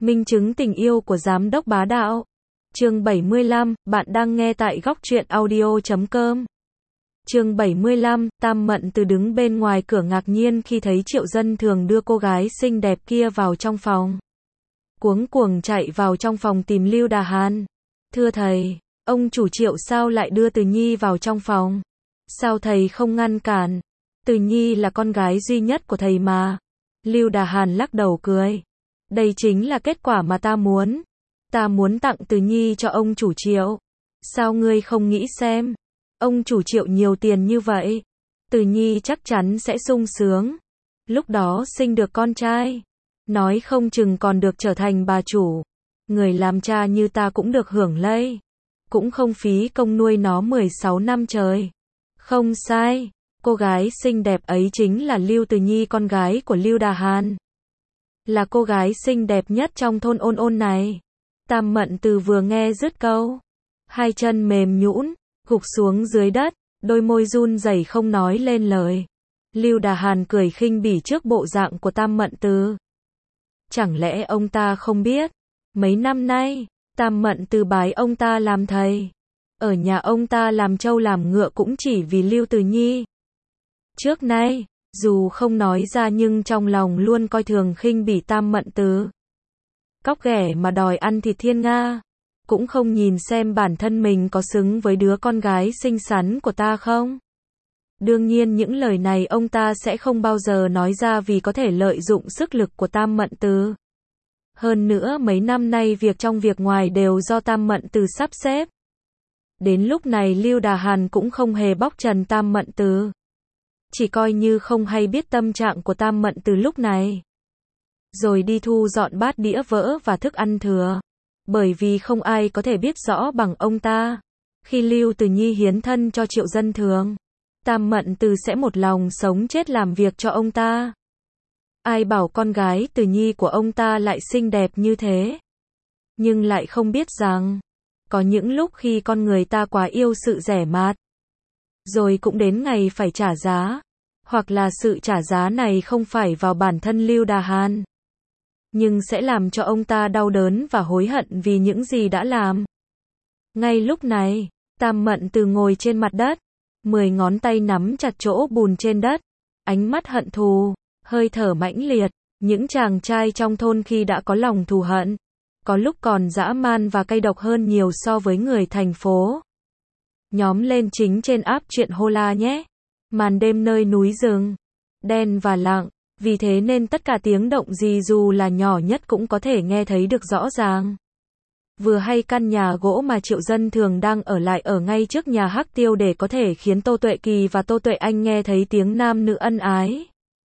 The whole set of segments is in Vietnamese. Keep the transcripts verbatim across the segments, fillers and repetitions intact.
Minh chứng tình yêu của giám đốc bá đạo. Chương bảy mươi lăm, bạn đang nghe tại góc truyện audio chấm com. Chương bảy mươi lăm, Tam Mận Từ đứng bên ngoài cửa ngạc nhiên khi thấy Triệu Dân Thường đưa cô gái xinh đẹp kia vào trong phòng. Cuống cuồng chạy vào trong phòng tìm Lưu Đà Hàn. Thưa thầy, ông chủ Triệu sao lại đưa Từ Nhi vào trong phòng? Sao thầy không ngăn cản? Từ Nhi là con gái duy nhất của thầy mà. Lưu Đà Hàn lắc đầu cười. Đây chính là kết quả mà ta muốn. Ta muốn tặng Từ Nhi cho ông chủ Triệu. Sao ngươi không nghĩ xem? Ông chủ Triệu nhiều tiền như vậy. Từ Nhi chắc chắn sẽ sung sướng. Lúc đó sinh được con trai. Nói không chừng còn được trở thành bà chủ. Người làm cha như ta cũng được hưởng lây. Cũng không phí công nuôi nó mười sáu năm trời. Không sai. Cô gái xinh đẹp ấy chính là Lưu Từ Nhi, con gái của Lưu Đà Hàn. Là cô gái xinh đẹp nhất trong thôn Ôn Ôn này. Tam Mận Từ vừa nghe dứt câu, hai chân mềm nhũn, gục xuống dưới đất, đôi môi run rẩy không nói lên lời. Lưu Đà Hàn cười khinh bỉ trước bộ dạng của Tam Mận Từ. Chẳng lẽ ông ta không biết, mấy năm nay, Tam Mận Từ bái ông ta làm thầy. Ở nhà ông ta làm trâu làm ngựa cũng chỉ vì Lưu Từ Nhi. Trước nay, dù không nói ra nhưng trong lòng luôn coi thường khinh bỉ Tam Mận Từ. Cóc ghẻ mà đòi ăn thịt thiên nga. Cũng không nhìn xem bản thân mình có xứng với đứa con gái xinh xắn của ta không? Đương nhiên những lời này ông ta sẽ không bao giờ nói ra vì có thể lợi dụng sức lực của Tam Mận Từ. Hơn nữa mấy năm nay việc trong việc ngoài đều do Tam Mận Từ sắp xếp. Đến lúc này Lưu Đà Hàn cũng không hề bóc trần Tam Mận Từ. Chỉ coi như không hay biết tâm trạng của Tam Mận Từ lúc này. Rồi đi thu dọn bát đĩa vỡ và thức ăn thừa. Bởi vì không ai có thể biết rõ bằng ông ta. Khi Lưu Từ Nhi hiến thân cho Triệu Dân Thường, Tam Mận Từ sẽ một lòng sống chết làm việc cho ông ta. Ai bảo con gái Từ Nhi của ông ta lại xinh đẹp như thế. Nhưng lại không biết rằng, có những lúc khi con người ta quá yêu sự rẻ mạt, rồi cũng đến ngày phải trả giá. Hoặc là sự trả giá này không phải vào bản thân Lưu Đà Hàn, nhưng sẽ làm cho ông ta đau đớn và hối hận vì những gì đã làm. Ngay lúc này, Tam Mận Từ ngồi trên mặt đất, mười ngón tay nắm chặt chỗ bùn trên đất, ánh mắt hận thù, hơi thở mãnh liệt. Những chàng trai trong thôn khi đã có lòng thù hận, có lúc còn dã man và cay độc hơn nhiều so với người thành phố. Nhóm lên chính trên app truyện Hola nhé. Màn đêm nơi núi rừng, đen và lặng, vì thế nên tất cả tiếng động gì dù là nhỏ nhất cũng có thể nghe thấy được rõ ràng. Vừa hay căn nhà gỗ mà Triệu Dân Thường đang ở lại ở ngay trước nhà Hắc Tiêu để có thể khiến Tô Tuệ Kỳ và Tô Tuệ Anh nghe thấy tiếng nam nữ ân ái.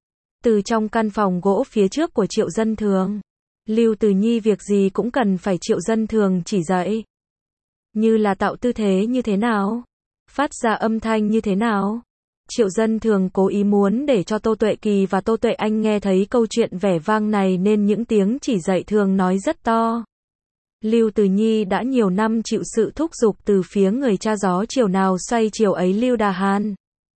Từ trong căn phòng gỗ phía trước của Triệu Dân Thường, Lưu Từ Nhi việc gì cũng cần phải Triệu Dân Thường chỉ dạy. Như là tạo tư thế như thế nào, phát ra âm thanh như thế nào. Triệu Dân Thường cố ý muốn để cho Tô Tuệ Kỳ và Tô Tuệ Anh nghe thấy câu chuyện vẻ vang này nên những tiếng chỉ dạy thường nói rất to. Lưu Từ Nhi đã nhiều năm chịu sự thúc giục từ phía người cha gió chiều nào xoay chiều ấy Lưu Đà Hàn.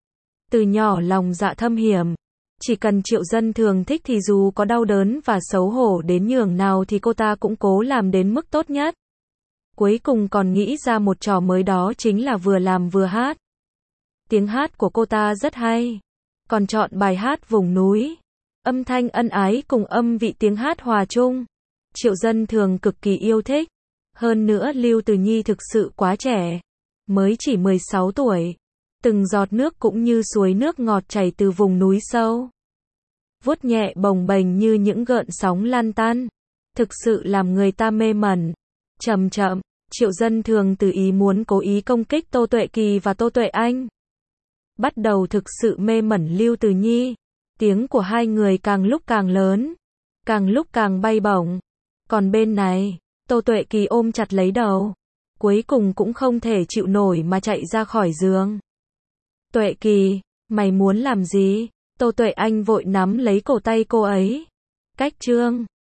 Từ nhỏ lòng dạ thâm hiểm, chỉ cần Triệu Dân Thường thích thì dù có đau đớn và xấu hổ đến nhường nào thì cô ta cũng cố làm đến mức tốt nhất. Cuối cùng còn nghĩ ra một trò mới, đó chính là vừa làm vừa hát. Tiếng hát của cô ta rất hay, còn chọn bài hát vùng núi. Âm thanh ân ái cùng âm vị tiếng hát hòa chung. Triệu Dân Thường cực kỳ yêu thích. Hơn nữa Lưu Từ Nhi thực sự quá trẻ, mới chỉ mười sáu tuổi. Từng giọt nước cũng như suối nước ngọt chảy từ vùng núi sâu, vuốt nhẹ bồng bềnh như những gợn sóng lan tan. Thực sự làm người ta mê mẩn. Chậm chậm, Triệu Dân Thường từ ý muốn cố ý công kích Tô Tuệ Kỳ và Tô Tuệ Anh. Bắt đầu thực sự mê mẩn Lưu Từ Nhi. Tiếng của hai người càng lúc càng lớn, càng lúc càng bay bổng. Còn bên này, Tô Tuệ Kỳ ôm chặt lấy đầu, cuối cùng cũng không thể chịu nổi mà chạy ra khỏi giường. Tuệ Kỳ, mày muốn làm gì? Tô Tuệ Anh vội nắm lấy cổ tay cô ấy. Cách trương.